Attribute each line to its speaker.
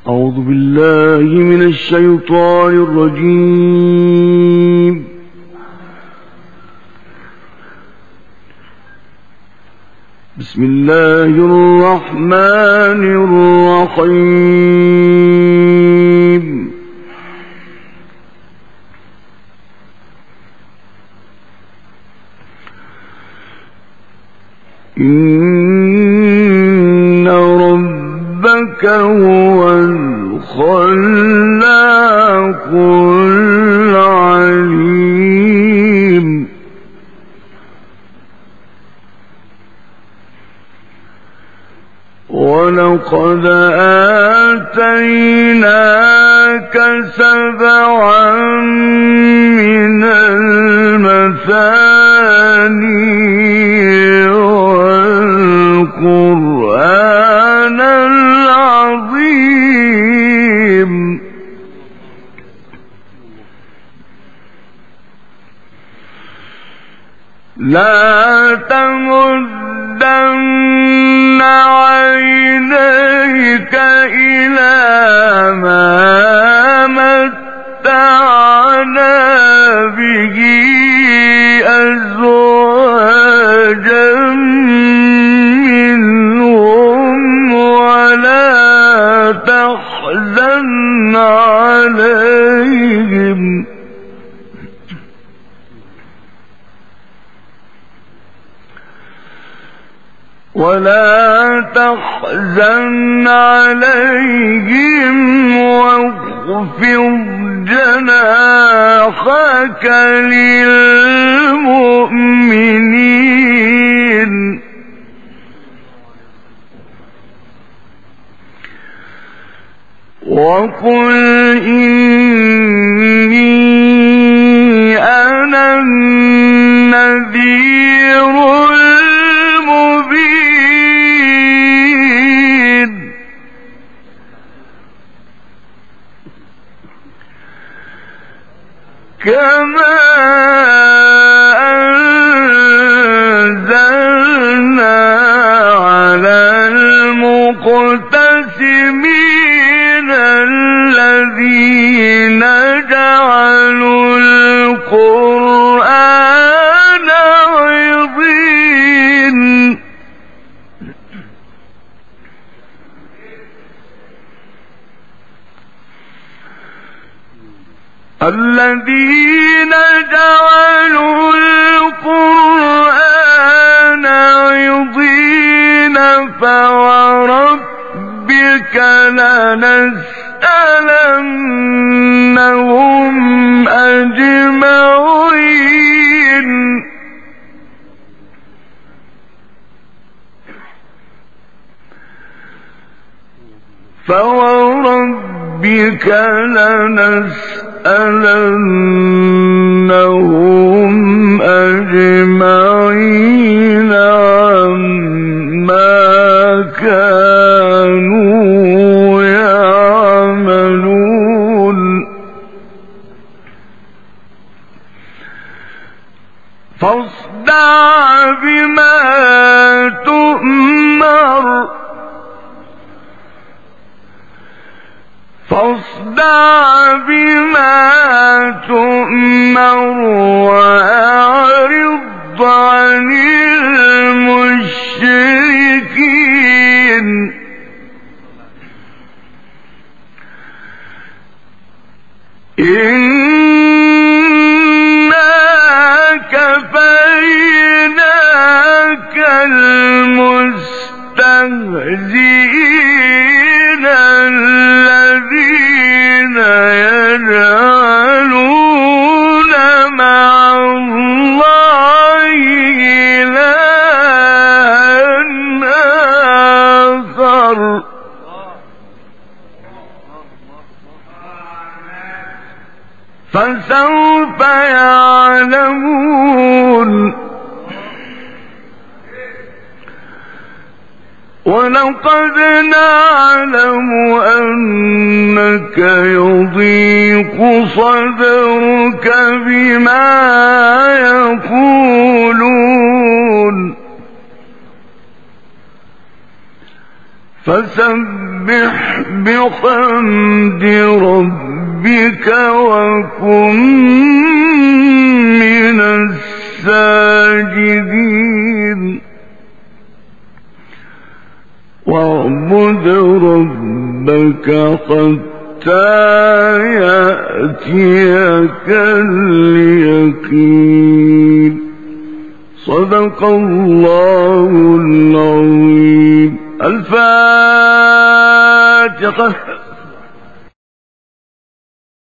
Speaker 1: أعوذ بالله من الشيطان الرجيم. بسم الله الرحمن الرحيم. إن ربك هو الخلاق العليم. ولقد آتيناك 7 من المثاني والقرآن العظيم. لا تمدن عينيك إلى ما متعنا به أزواجا منهم ولا تحزن عليهم واخفض جناحك للمؤمنين. وقل إني أنا النذير المبين. كما أنزلنا على المقتسمين الذين جعلوا القرآن عضين. الذين جعلوا القرآن عضين فوربك لنسألنهم أجمعين. فوربك لنسألنهم أجمعين عما كانوا يعملون. فاصدع بما تؤمر وأعرض عن المشركين. إنا كفيناك المستهزئين الذين يجعلون مع الله إلها آخر. فسوف يعلمون. ولقد نعلم أنك يضيق صدرك بما يقولون فسبح بحمد ربك وكن من الساجدين واعبد ربك حتى يأتيك اليقين. صدق الله العظيم. الفاتحة.